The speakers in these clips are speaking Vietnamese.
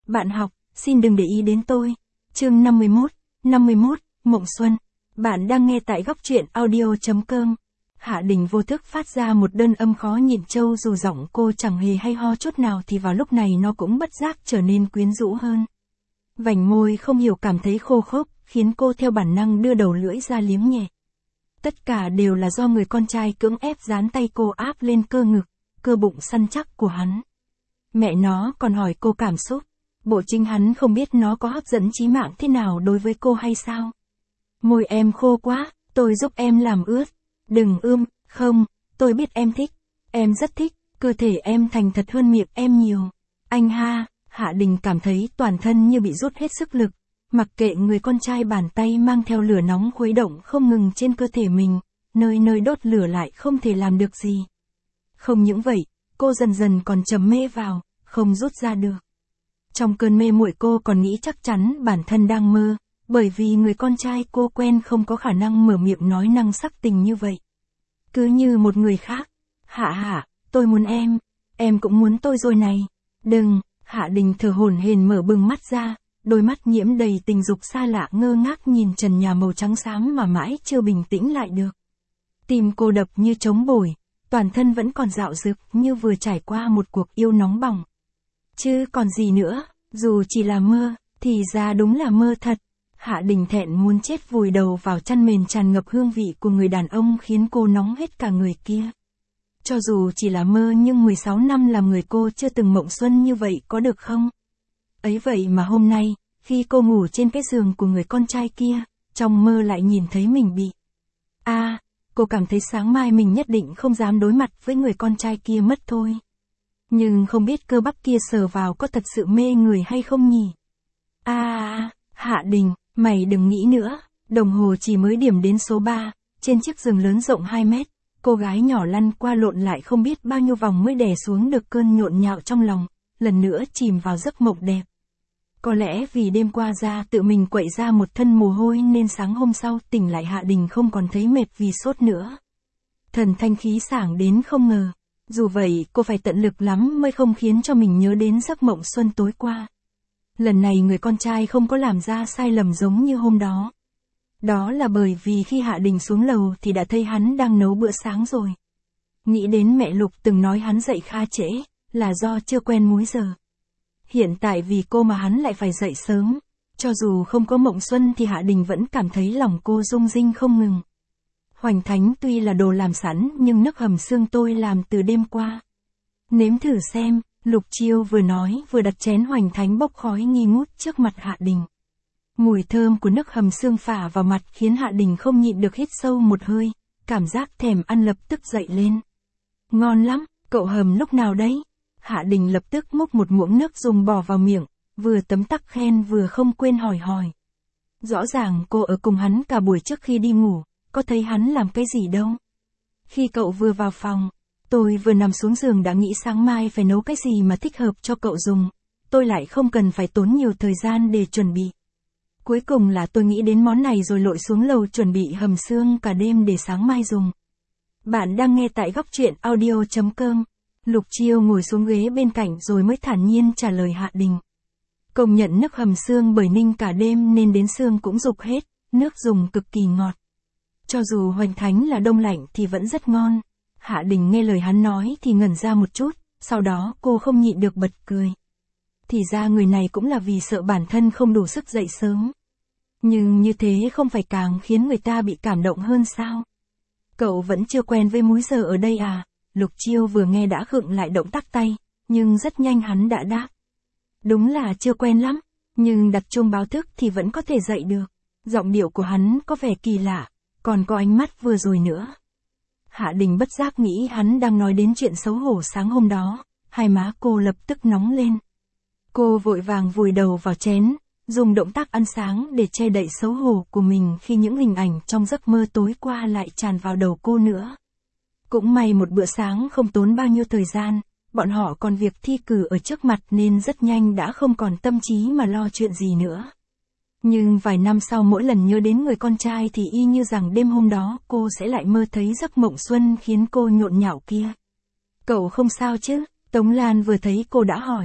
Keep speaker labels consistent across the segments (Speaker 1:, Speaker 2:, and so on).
Speaker 1: Bạn học, xin đừng để ý đến tôi. Chương 51, Mộng Xuân. Bạn đang nghe tại góc truyện audio.com. Hạ Đình vô thức phát ra một đơn âm khó nhịn trâu, dù giọng cô chẳng hề hay ho chút nào thì vào lúc này nó cũng bất giác trở nên quyến rũ hơn. Vành môi không hiểu cảm thấy khô khốc, khiến cô theo bản năng đưa đầu lưỡi ra liếm nhẹ. Tất cả đều là do người con trai cưỡng ép dán tay cô áp lên cơ ngực, cơ bụng săn chắc của hắn. Mẹ nó còn hỏi cô cảm xúc. Bộ chính hắn không biết nó có hấp dẫn chí mạng thế nào đối với cô hay sao? Môi em khô quá, tôi giúp em làm ướt. Đừng không, tôi biết em thích. Em rất thích, cơ thể em thành thật hơn miệng em nhiều. Anh ha, Hạ Đình cảm thấy toàn thân như bị rút hết sức lực. Mặc kệ người con trai bàn tay mang theo lửa nóng khuấy động không ngừng trên cơ thể mình, nơi nơi đốt lửa lại không thể làm được gì. Không những vậy, cô dần dần còn trầm mê vào, không rút ra được. Trong cơn mê muội cô còn nghĩ chắc chắn bản thân đang mơ, bởi vì người con trai cô quen không có khả năng mở miệng nói năng sắc tình như vậy. Cứ như một người khác. Hạ, tôi muốn em cũng muốn tôi rồi này. Đừng, Hạ Đình thở hổn hển mở bừng mắt ra, đôi mắt nhiễm đầy tình dục xa lạ ngơ ngác nhìn trần nhà màu trắng xám mà mãi chưa bình tĩnh lại được. Tim cô đập như trống bổi, toàn thân vẫn còn dạo dực như vừa trải qua một cuộc yêu nóng bỏng. Chứ còn gì nữa, dù chỉ là mơ, thì ra đúng là mơ thật. Hạ Đình thẹn muốn chết vùi đầu vào chăn mền tràn ngập hương vị của người đàn ông khiến cô nóng hết cả người kia. Cho dù chỉ là mơ nhưng 16 năm làm người cô chưa từng mộng xuân như vậy có được không? Ấy vậy mà hôm nay, khi cô ngủ trên cái giường của người con trai kia, trong mơ lại nhìn thấy mình bị. Cô cảm thấy sáng mai mình nhất định không dám đối mặt với người con trai kia mất thôi. Nhưng không biết cơ bắp kia sờ vào có thật sự mê người hay không nhỉ? Hạ Đình, mày đừng nghĩ nữa. Đồng hồ chỉ mới điểm đến số 3, trên chiếc giường lớn rộng 2 mét, cô gái nhỏ lăn qua lộn lại không biết bao nhiêu vòng mới đè xuống được cơn nhộn nhạo trong lòng, lần nữa chìm vào giấc mộng đẹp. Có lẽ vì đêm qua ra tự mình quậy ra một thân mồ hôi nên sáng hôm sau tỉnh lại Hạ Đình không còn thấy mệt vì sốt nữa. Thần thanh khí sảng đến không ngờ. Dù vậy cô phải tận lực lắm mới không khiến cho mình nhớ đến giấc mộng xuân tối qua. Lần này người con trai không có làm ra sai lầm giống như hôm đó. Đó là bởi vì khi Hạ Đình xuống lầu thì đã thấy hắn đang nấu bữa sáng rồi. Nghĩ đến mẹ Lục từng nói hắn dậy khá trễ, là do chưa quen múi giờ. Hiện tại vì cô mà hắn lại phải dậy sớm. Cho dù không có mộng xuân thì Hạ Đình vẫn cảm thấy lòng cô rung rinh không ngừng. Hoành thánh tuy là đồ làm sẵn nhưng nước hầm xương tôi làm từ đêm qua. Nếm thử xem, Lục Chiêu vừa nói vừa đặt chén hoành thánh bốc khói nghi ngút trước mặt Hạ Đình. Mùi thơm của nước hầm xương phả vào mặt khiến Hạ Đình không nhịn được hít sâu một hơi, cảm giác thèm ăn lập tức dậy lên. Ngon lắm, cậu hầm lúc nào đấy? Hạ Đình lập tức múc một muỗng nước dùng bỏ vào miệng, vừa tấm tắc khen vừa không quên hỏi. Rõ ràng cô ở cùng hắn cả buổi trước khi đi ngủ. Có thấy hắn làm cái gì đâu. Khi cậu vừa vào phòng, tôi vừa nằm xuống giường đã nghĩ sáng mai phải nấu cái gì mà thích hợp cho cậu dùng. Tôi lại không cần phải tốn nhiều thời gian để chuẩn bị. Cuối cùng là tôi nghĩ đến món này rồi lội xuống lầu chuẩn bị hầm xương cả đêm để sáng mai dùng. Bạn đang nghe tại góc truyện audio.com. Lục Chiêu ngồi xuống ghế bên cạnh rồi mới thản nhiên trả lời Hạ Đình. Công nhận nước hầm xương bởi ninh cả đêm nên đến xương cũng rục hết, nước dùng cực kỳ ngọt. Cho dù hoành thánh là đông lạnh thì vẫn rất ngon. Hạ Đình nghe lời hắn nói thì ngẩn ra một chút, sau đó cô không nhịn được bật cười. Thì ra người này cũng là vì sợ bản thân không đủ sức dậy sớm. Nhưng như thế không phải càng khiến người ta bị cảm động hơn sao? Cậu vẫn chưa quen với múi giờ ở đây à? Lục Chiêu vừa nghe đã khựng lại động tác tay, nhưng rất nhanh hắn đã đáp. Đúng là chưa quen lắm, nhưng đặt chuông báo thức thì vẫn có thể dậy được. Giọng điệu của hắn có vẻ kỳ lạ. Còn có ánh mắt vừa rồi nữa. Hạ Đình bất giác nghĩ hắn đang nói đến chuyện xấu hổ sáng hôm đó, hai má cô lập tức nóng lên. Cô vội vàng vùi đầu vào chén, dùng động tác ăn sáng để che đậy xấu hổ của mình khi những hình ảnh trong giấc mơ tối qua lại tràn vào đầu cô nữa. Cũng may một bữa sáng không tốn bao nhiêu thời gian, bọn họ còn việc thi cử ở trước mặt nên rất nhanh đã không còn tâm trí mà lo chuyện gì nữa. Nhưng vài năm sau mỗi lần nhớ đến người con trai thì y như rằng đêm hôm đó cô sẽ lại mơ thấy giấc mộng xuân khiến cô nhộn nhạo kia. Cậu không sao chứ? Tống Lan vừa thấy cô đã hỏi.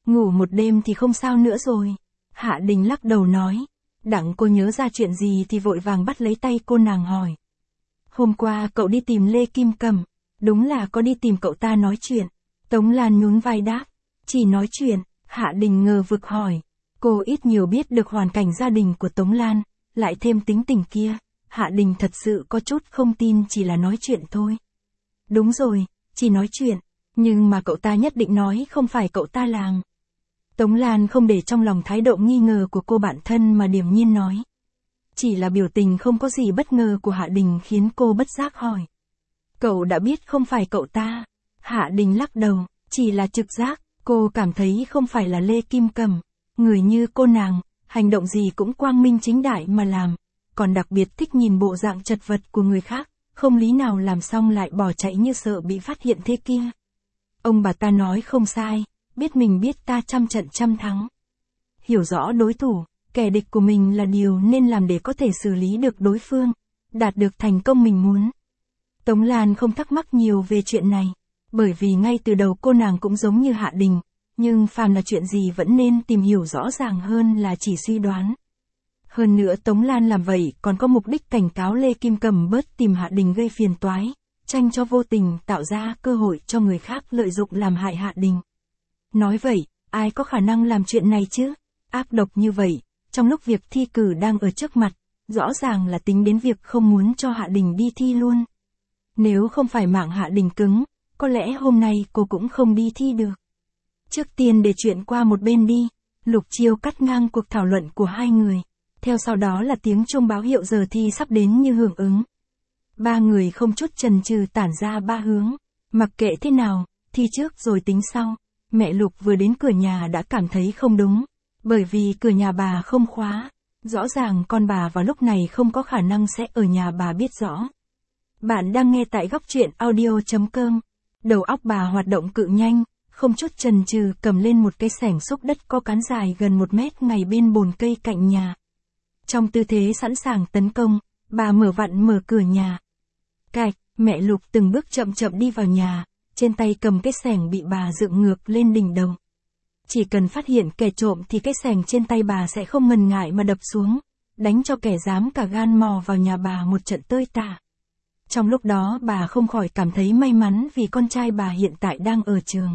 Speaker 1: Ngủ một đêm thì không sao nữa rồi. Hạ Đình lắc đầu nói. Đặng cô nhớ ra chuyện gì thì vội vàng bắt lấy tay cô nàng hỏi. Hôm qua cậu đi tìm Lê Kim Cẩm. Đúng là có đi tìm cậu ta nói chuyện. Tống Lan nhún vai đáp. Chỉ nói chuyện. Hạ Đình ngờ vực hỏi. Cô ít nhiều biết được hoàn cảnh gia đình của Tống Lan, lại thêm tính tình kia. Hạ Đình thật sự có chút không tin chỉ là nói chuyện thôi. Đúng rồi, chỉ nói chuyện. Nhưng mà cậu ta nhất định nói không phải cậu ta làm. Tống Lan không để trong lòng thái độ nghi ngờ của cô bạn thân mà điềm nhiên nói. Chỉ là biểu tình không có gì bất ngờ của Hạ Đình khiến cô bất giác hỏi. Cậu đã biết không phải cậu ta. Hạ Đình lắc đầu, chỉ là trực giác, cô cảm thấy không phải là Lê Kim Cẩm. Người như cô nàng, hành động gì cũng quang minh chính đại mà làm, còn đặc biệt thích nhìn bộ dạng chật vật của người khác, không lý nào làm xong lại bỏ chạy như sợ bị phát hiện thế kia. Ông bà ta nói không sai, biết mình biết ta trăm trận trăm thắng. Hiểu rõ đối thủ, kẻ địch của mình là điều nên làm để có thể xử lý được đối phương, đạt được thành công mình muốn. Tống Lan không thắc mắc nhiều về chuyện này, bởi vì ngay từ đầu cô nàng cũng giống như Hạ Đình, nhưng phàm là chuyện gì vẫn nên tìm hiểu rõ ràng hơn là chỉ suy đoán. Hơn nữa Tống Lan làm vậy còn có mục đích cảnh cáo Lê Kim Cẩm bớt tìm Hạ Đình gây phiền toái, tranh cho vô tình tạo ra cơ hội cho người khác lợi dụng làm hại Hạ Đình. Nói vậy, ai có khả năng làm chuyện này chứ? Ác độc như vậy, trong lúc việc thi cử đang ở trước mặt, rõ ràng là tính đến việc không muốn cho Hạ Đình đi thi luôn. Nếu không phải mạng Hạ Đình cứng, có lẽ hôm nay cô cũng không đi thi được. Trước tiên để chuyện qua một bên đi, Lục Chiêu cắt ngang cuộc thảo luận của hai người. Theo sau đó là tiếng chuông báo hiệu giờ thi sắp đến như hưởng ứng. Ba người không chút chần chừ tản ra ba hướng. Mặc kệ thế nào, thi trước rồi tính sau. Mẹ Lục vừa đến cửa nhà đã cảm thấy không đúng. Bởi vì cửa nhà bà không khóa. Rõ ràng con bà vào lúc này không có khả năng sẽ ở nhà bà biết rõ. Bạn đang nghe tại góc truyện audio.com. Đầu óc bà hoạt động cự nhanh. Không chút chần chừ cầm lên một cái xẻng xúc đất có cán dài gần 1 mét ngay bên bồn cây cạnh nhà. Trong tư thế sẵn sàng tấn công, bà mở cửa nhà. Cạch, mẹ Lục từng bước chậm chậm đi vào nhà, trên tay cầm cái xẻng bị bà dựng ngược lên đỉnh đầu. Chỉ cần phát hiện kẻ trộm thì cái xẻng trên tay bà sẽ không ngần ngại mà đập xuống, đánh cho kẻ dám cả gan mò vào nhà bà một trận tơi tả. Trong lúc đó bà không khỏi cảm thấy may mắn vì con trai bà hiện tại đang ở trường.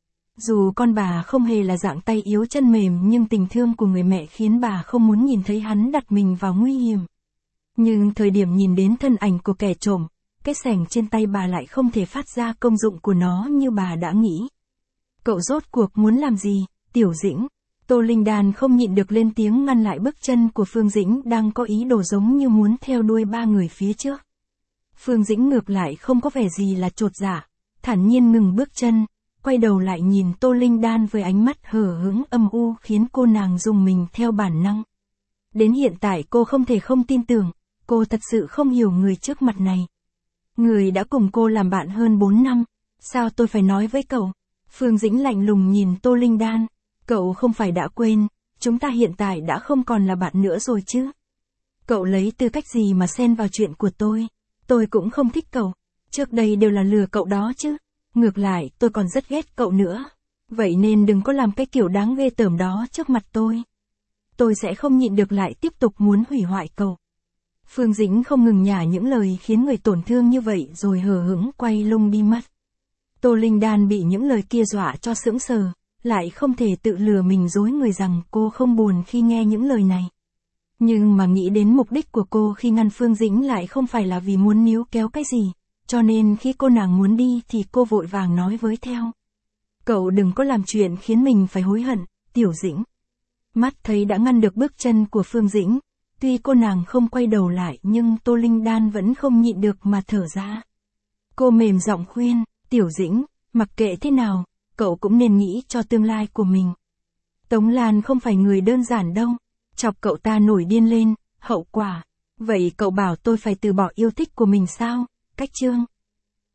Speaker 1: Dù con bà không hề là dạng tay yếu chân mềm nhưng tình thương của người mẹ khiến bà không muốn nhìn thấy hắn đặt mình vào nguy hiểm. Nhưng thời điểm nhìn đến thân ảnh của kẻ trộm, cái xẻng trên tay bà lại không thể phát ra công dụng của nó như bà đã nghĩ. Cậu rốt cuộc muốn làm gì, Tiểu Dĩnh? Tô Linh Đan không nhịn được lên tiếng ngăn lại bước chân của Phương Dĩnh đang có ý đồ giống như muốn theo đuôi ba người phía trước. Phương Dĩnh ngược lại không có vẻ gì là chột dạ, thản nhiên ngừng bước chân. Quay đầu lại nhìn Tô Linh Đan với ánh mắt hờ hững âm u khiến cô nàng rùng mình theo bản năng. Đến hiện tại cô không thể không tin tưởng, cô thật sự không hiểu người trước mặt này. Người đã cùng cô làm bạn hơn 4 năm, sao tôi phải nói với cậu? Phương Dĩnh lạnh lùng nhìn Tô Linh Đan, cậu không phải đã quên, chúng ta hiện tại đã không còn là bạn nữa rồi chứ? Cậu lấy tư cách gì mà xen vào chuyện của tôi cũng không thích cậu, trước đây đều là lừa cậu đó chứ. Ngược lại, tôi còn rất ghét cậu nữa. Vậy nên đừng có làm cái kiểu đáng ghê tởm đó trước mặt tôi. Tôi sẽ không nhịn được lại tiếp tục muốn hủy hoại cậu. Phương Dĩnh không ngừng nhả những lời khiến người tổn thương như vậy rồi hờ hững quay lưng đi mất. Tô Linh Đan bị những lời kia dọa cho sững sờ, lại không thể tự lừa mình dối người rằng cô không buồn khi nghe những lời này. Nhưng mà nghĩ đến mục đích của cô khi ngăn Phương Dĩnh lại không phải là vì muốn níu kéo cái gì. Cho nên khi cô nàng muốn đi thì cô vội vàng nói với theo. Cậu đừng có làm chuyện khiến mình phải hối hận, Tiểu Dĩnh. Mắt thấy đã ngăn được bước chân của Phương Dĩnh. Tuy cô nàng không quay đầu lại nhưng Tô Linh Đan vẫn không nhịn được mà thở ra. Cô mềm giọng khuyên, Tiểu Dĩnh, mặc kệ thế nào, cậu cũng nên nghĩ cho tương lai của mình. Tống Lan không phải người đơn giản đâu. Chọc cậu ta nổi điên lên, hậu quả. Vậy cậu bảo tôi phải từ bỏ yêu thích của mình sao? Cách chương